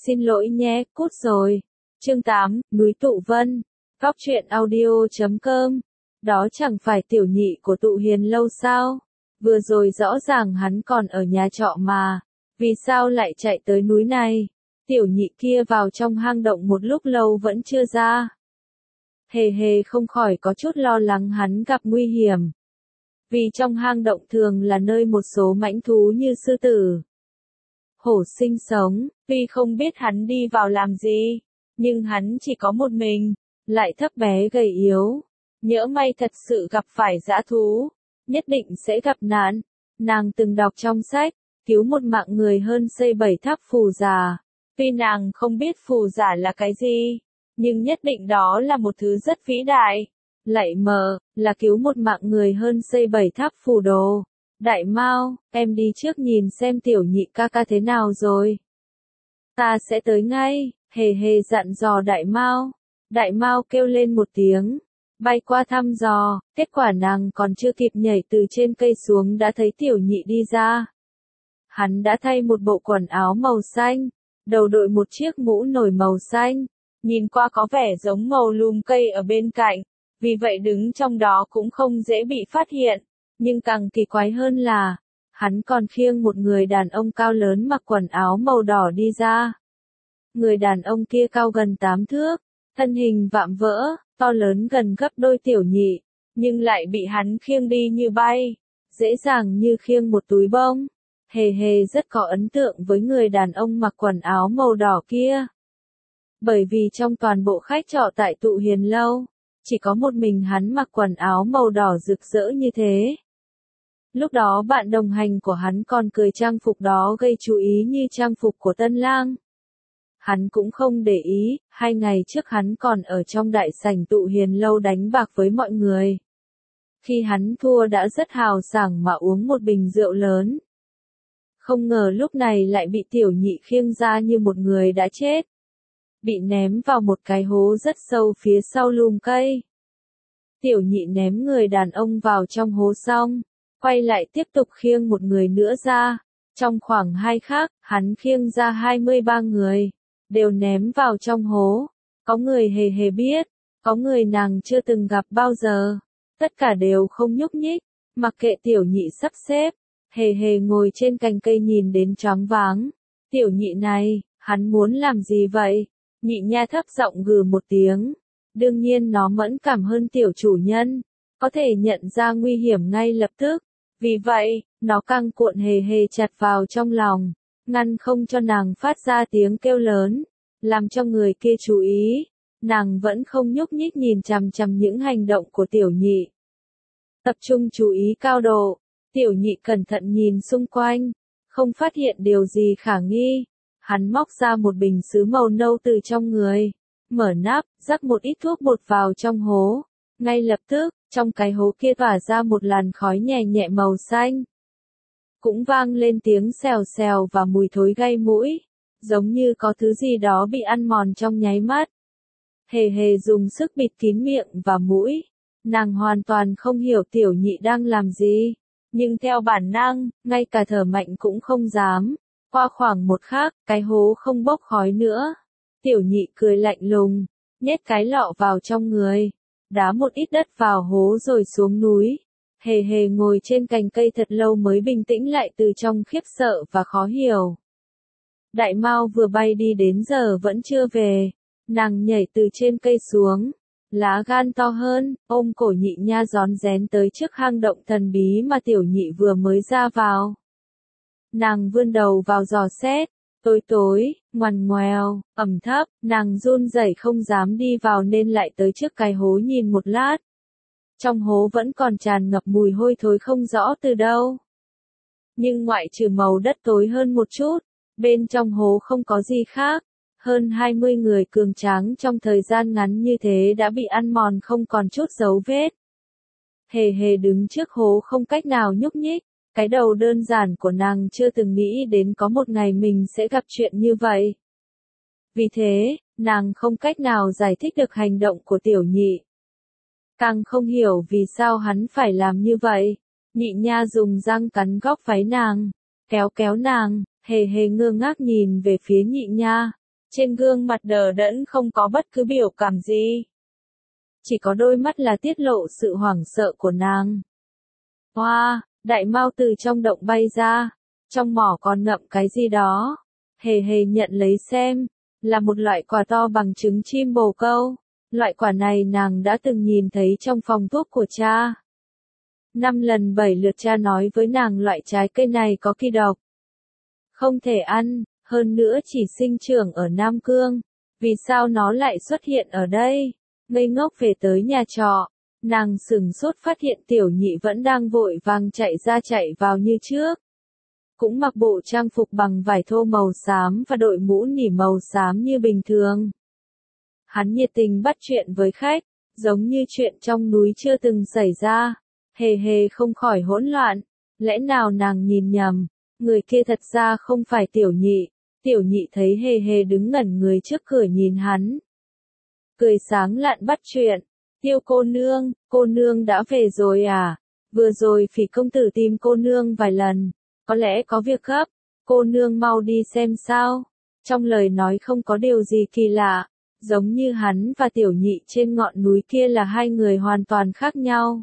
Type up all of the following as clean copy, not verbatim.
Xin lỗi nhé, cút rồi. Chương 8, núi Tụ Vân. Góc truyện audio.com. Đó chẳng phải tiểu nhị của Tụ Hiền lâu sao? Vừa rồi rõ ràng hắn còn ở nhà trọ mà. Vì sao lại chạy tới núi này? Tiểu nhị kia vào trong hang động một lúc lâu vẫn chưa ra. Hề hề không khỏi có chút lo lắng hắn gặp nguy hiểm. Vì trong hang động thường là nơi một số mãnh thú như sư tử, hổ sinh sống. Tuy không biết hắn đi vào làm gì, nhưng hắn chỉ có một mình, lại thấp bé gầy yếu. Nhỡ may thật sự gặp phải dã thú, nhất định sẽ gặp nạn. Nàng từng đọc trong sách, cứu một mạng người hơn xây 7 tháp phù giả. Tuy nàng không biết phù giả là cái gì, nhưng nhất định đó là một thứ rất vĩ đại. Lạy mờ, là cứu một mạng người hơn xây 7 tháp phù đồ. Đại Mao, em đi trước nhìn xem tiểu nhị ca ca thế nào rồi. Ta sẽ tới ngay, hề hề dặn dò Đại Mao. Đại Mao kêu lên một tiếng, bay qua thăm dò, kết quả nàng còn chưa kịp nhảy từ trên cây xuống đã thấy tiểu nhị đi ra. Hắn đã thay một bộ quần áo màu xanh, đầu đội một chiếc mũ nổi màu xanh, nhìn qua có vẻ giống màu lùm cây ở bên cạnh, vì vậy đứng trong đó cũng không dễ bị phát hiện. Nhưng càng kỳ quái hơn là, hắn còn khiêng một người đàn ông cao lớn mặc quần áo màu đỏ đi ra. Người đàn ông kia cao gần 8 thước, thân hình vạm vỡ, to lớn gần gấp đôi tiểu nhị, nhưng lại bị hắn khiêng đi như bay, dễ dàng như khiêng một túi bông. Hề hề rất có ấn tượng với người đàn ông mặc quần áo màu đỏ kia. Bởi vì trong toàn bộ khách trọ tại Tụ Hiền lâu, chỉ có một mình hắn mặc quần áo màu đỏ rực rỡ như thế. Lúc đó bạn đồng hành của hắn còn cười trang phục đó gây chú ý như trang phục của tân lang. Hắn cũng không để ý, 2 ngày trước hắn còn ở trong đại sảnh Tụ Hiền lâu đánh bạc với mọi người. Khi hắn thua đã rất hào sảng mà uống một bình rượu lớn. Không ngờ lúc này lại bị tiểu nhị khiêng ra như một người đã chết. Bị ném vào một cái hố rất sâu phía sau lùm cây. Tiểu nhị ném người đàn ông vào trong hố xong, quay lại tiếp tục khiêng một người nữa ra. Trong khoảng 2 khắc, hắn khiêng ra 23 người, đều ném vào trong hố. Có người hề hề biết, có người nàng chưa từng gặp bao giờ. Tất cả đều không nhúc nhích, mặc kệ tiểu nhị sắp xếp. Hề hề ngồi trên cành cây nhìn đến choáng váng. Tiểu nhị này, hắn muốn làm gì vậy? Nhị nha thấp giọng gừ một tiếng. Đương nhiên nó mẫn cảm hơn tiểu chủ nhân, có thể nhận ra nguy hiểm ngay lập tức. Vì vậy, nó căng cuộn hề hề chặt vào trong lòng, ngăn không cho nàng phát ra tiếng kêu lớn, làm cho người kia chú ý. Nàng vẫn không nhúc nhích nhìn chằm chằm những hành động của tiểu nhị. Tập trung chú ý cao độ, tiểu nhị cẩn thận nhìn xung quanh, không phát hiện điều gì khả nghi. Hắn móc ra một bình sứ màu nâu từ trong người, mở nắp, rắc một ít thuốc bột vào trong hố. Ngay lập tức, trong cái hố kia tỏa ra một làn khói nhẹ nhẹ màu xanh. Cũng vang lên tiếng xèo xèo và mùi thối gây mũi, giống như có thứ gì đó bị ăn mòn trong nháy mắt. Hề hề dùng sức bịt kín miệng và mũi. Nàng hoàn toàn không hiểu tiểu nhị đang làm gì, nhưng theo bản năng, ngay cả thở mạnh cũng không dám. Qua khoảng 1 khắc, cái hố không bốc khói nữa. Tiểu nhị cười lạnh lùng, nhét cái lọ vào trong người, đá một ít đất vào hố rồi xuống núi. Hề hề ngồi trên cành cây thật lâu mới bình tĩnh lại từ trong khiếp sợ và khó hiểu. Đại Mao vừa bay đi đến giờ vẫn chưa về. Nàng nhảy từ trên cây xuống, lá gan to hơn, ôm cổ nhị nha rón rén tới trước hang động thần bí mà tiểu nhị vừa mới ra vào. Nàng vươn đầu vào dò xét, tối tối, ngoằn ngoèo, ẩm thấp, nàng run rẩy không dám đi vào nên lại tới trước cái hố nhìn một lát. Trong hố vẫn còn tràn ngập mùi hôi thối không rõ từ đâu. Nhưng ngoại trừ màu đất tối hơn một chút, bên trong hố không có gì khác. Hơn 20 người cường tráng trong thời gian ngắn như thế đã bị ăn mòn không còn chút dấu vết. Hề hề đứng trước hố không cách nào nhúc nhích. Cái đầu đơn giản của nàng chưa từng nghĩ đến có một ngày mình sẽ gặp chuyện như vậy. Vì thế, nàng không cách nào giải thích được hành động của tiểu nhị. Càng không hiểu vì sao hắn phải làm như vậy. Nhị nha dùng răng cắn góc váy nàng, kéo kéo nàng, hề hề ngơ ngác nhìn về phía nhị nha. Trên gương mặt đờ đẫn không có bất cứ biểu cảm gì. Chỉ có đôi mắt là tiết lộ sự hoảng sợ của nàng. Hoa, đại mao từ trong động bay ra, trong mỏ còn ngậm cái gì đó. Hề hề nhận lấy xem, là một loại quả to bằng trứng chim bồ câu. Loại quả này nàng đã từng nhìn thấy trong phòng thuốc của cha. 5 lần 7 lượt cha nói với nàng loại trái cây này có kỳ độc. Không thể ăn, hơn nữa chỉ sinh trưởng ở Nam Cương. Vì sao nó lại xuất hiện ở đây? Ngây ngốc về tới nhà trọ, nàng sửng sốt phát hiện tiểu nhị vẫn đang vội vàng chạy ra chạy vào như trước. Cũng mặc bộ trang phục bằng vải thô màu xám và đội mũ nỉ màu xám như bình thường. Hắn nhiệt tình bắt chuyện với khách, giống như chuyện trong núi chưa từng xảy ra. Hề hề không khỏi hỗn loạn, lẽ nào nàng nhìn nhầm, người kia thật ra không phải tiểu nhị. Tiểu nhị thấy hề hề đứng ngẩn người trước cửa nhìn hắn. Cười sáng lạn bắt chuyện, Tiêu cô nương đã về rồi à? Vừa rồi Phỉ công tử tìm cô nương vài lần, có lẽ có việc gấp, cô nương mau đi xem sao. Trong lời nói không có điều gì kỳ lạ, giống như hắn và tiểu nhị trên ngọn núi kia là hai người hoàn toàn khác nhau.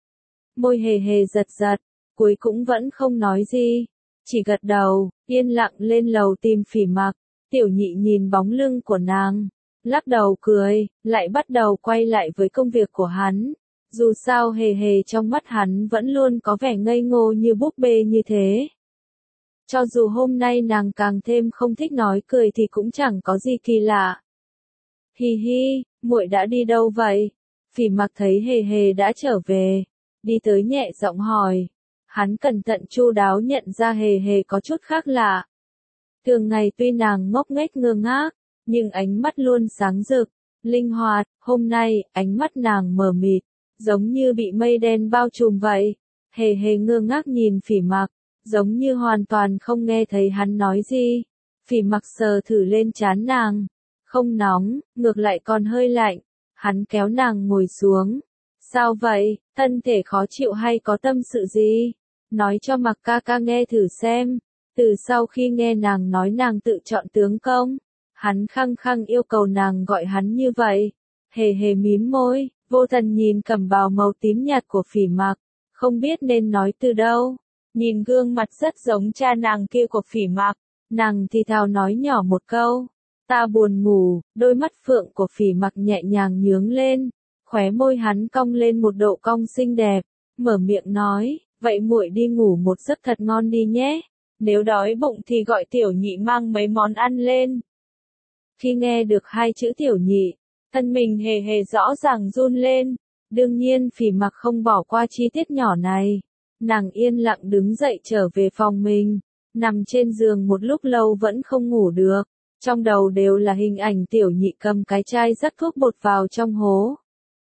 Môi hề hề giật giật, cuối cũng vẫn không nói gì, chỉ gật đầu, yên lặng lên lầu tìm Phỉ Mặc. Tiểu nhị nhìn bóng lưng của nàng, lắc đầu cười, lại bắt đầu quay lại với công việc của hắn. Dù sao hề hề trong mắt hắn vẫn luôn có vẻ ngây ngô như búp bê như thế. Cho dù hôm nay nàng càng thêm không thích nói cười thì cũng chẳng có gì kỳ lạ. Hi hi, muội đã đi đâu vậy? Phỉ Mặc thấy hề hề đã trở về, đi tới nhẹ giọng hỏi. Hắn cẩn thận chu đáo nhận ra hề hề có chút khác lạ. Thường ngày tuy nàng ngốc nghếch ngơ ngác, nhưng ánh mắt luôn sáng rực, linh hoạt. Hôm nay, ánh mắt nàng mờ mịt, giống như bị mây đen bao trùm vậy. Hề hề ngơ ngác nhìn Phỉ Mặc, giống như hoàn toàn không nghe thấy hắn nói gì. Phỉ Mặc sờ thử lên trán nàng, không nóng, ngược lại còn hơi lạnh. Hắn kéo nàng ngồi xuống. Sao vậy, thân thể khó chịu hay có tâm sự gì? Nói cho Mặc ca ca nghe thử xem. Từ sau khi nghe nàng nói nàng tự chọn tướng công, hắn khăng khăng yêu cầu nàng gọi hắn như vậy. Hề hề mím môi, vô thần nhìn cẩm bào màu tím nhạt của Phỉ Mặc, không biết nên nói từ đâu. Nhìn gương mặt rất giống cha nàng kia của Phỉ Mặc, nàng thì thào nói nhỏ một câu. Ta buồn ngủ. Đôi mắt phượng của Phỉ Mặc nhẹ nhàng nhướng lên, khóe môi hắn cong lên một độ cong xinh đẹp, mở miệng nói, vậy muội đi ngủ một giấc thật ngon đi nhé. Nếu đói bụng thì gọi tiểu nhị mang mấy món ăn lên. Khi nghe được hai chữ tiểu nhị, thân mình hề hề rõ ràng run lên. Đương nhiên Phỉ Mặc không bỏ qua chi tiết nhỏ này. Nàng yên lặng đứng dậy trở về phòng mình, nằm trên giường một lúc lâu vẫn không ngủ được. Trong đầu đều là hình ảnh tiểu nhị cầm cái chai rắc thuốc bột vào trong hố.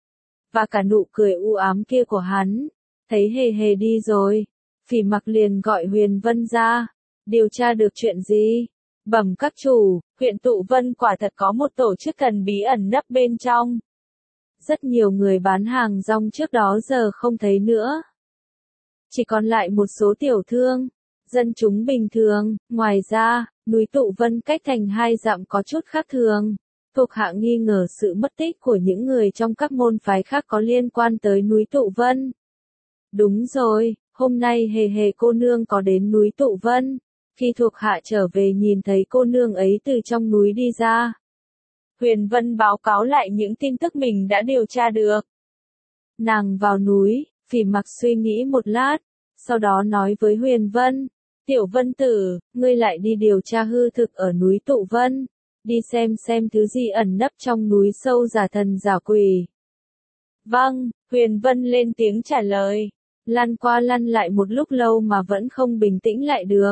Và cả nụ cười u ám kia của hắn. Thấy hề hề đi rồi, Phỉ Mặc liền gọi Huyền Vân ra. Điều tra được chuyện gì? Bẩm các chủ, huyện Tụ Vân quả thật có một tổ chức thần bí ẩn nấp bên trong. Rất nhiều người bán hàng rong trước đó giờ không thấy nữa. Chỉ còn lại một số tiểu thương, dân chúng bình thường. Ngoài ra, núi Tụ Vân cách thành 2 dặm có chút khác thường. Thuộc hạ nghi ngờ sự mất tích của những người trong các môn phái khác có liên quan tới núi Tụ Vân. Đúng rồi, hôm nay hề hề cô nương có đến núi Tụ Vân. Khi thuộc hạ trở về nhìn thấy cô nương ấy từ trong núi đi ra. Huyền Vân báo cáo lại những tin tức mình đã điều tra được. Nàng vào núi, Phỉ Mặc suy nghĩ một lát, sau đó nói với Huyền Vân, Tiểu Vân tử, ngươi lại đi điều tra hư thực ở núi Tụ Vân, đi xem thứ gì ẩn nấp trong núi sâu giả thần giả quỷ. Vâng, Huyền Vân lên tiếng trả lời, lăn qua lăn lại một lúc lâu mà vẫn không bình tĩnh lại được.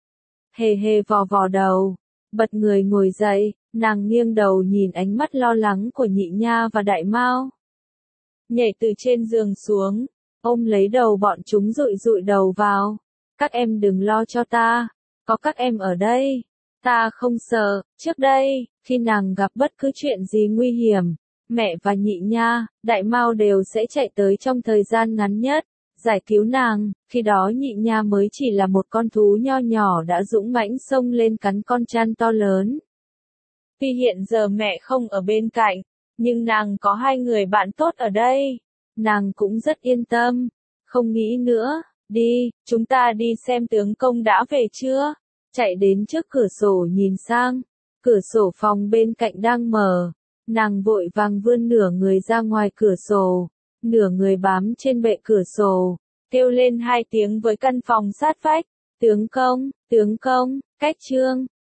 Hề hề vò vò đầu, bật người ngồi dậy, nàng nghiêng đầu nhìn ánh mắt lo lắng của Nhị Nha và Đại Mao. Nhảy từ trên giường xuống, ôm lấy đầu bọn chúng dụi dụi đầu vào. Các em đừng lo cho ta, có các em ở đây, ta không sợ. Trước đây, khi nàng gặp bất cứ chuyện gì nguy hiểm, mẹ và Nhị Nha, Đại Mao đều sẽ chạy tới trong thời gian ngắn nhất, giải cứu nàng. Khi đó Nhị Nha mới chỉ là một con thú nho nhỏ đã dũng mãnh xông lên cắn con chăn to lớn. Tuy hiện giờ mẹ không ở bên cạnh, nhưng nàng có hai người bạn tốt ở đây. Nàng cũng rất yên tâm. Không nghĩ nữa, đi, chúng ta đi xem tướng công đã về chưa? Chạy đến trước cửa sổ nhìn sang, cửa sổ phòng bên cạnh đang mở. Nàng vội vàng vươn nửa người ra ngoài cửa sổ, nửa người bám trên bệ cửa sổ, kêu lên hai tiếng với căn phòng sát vách. Tướng công, cách trương.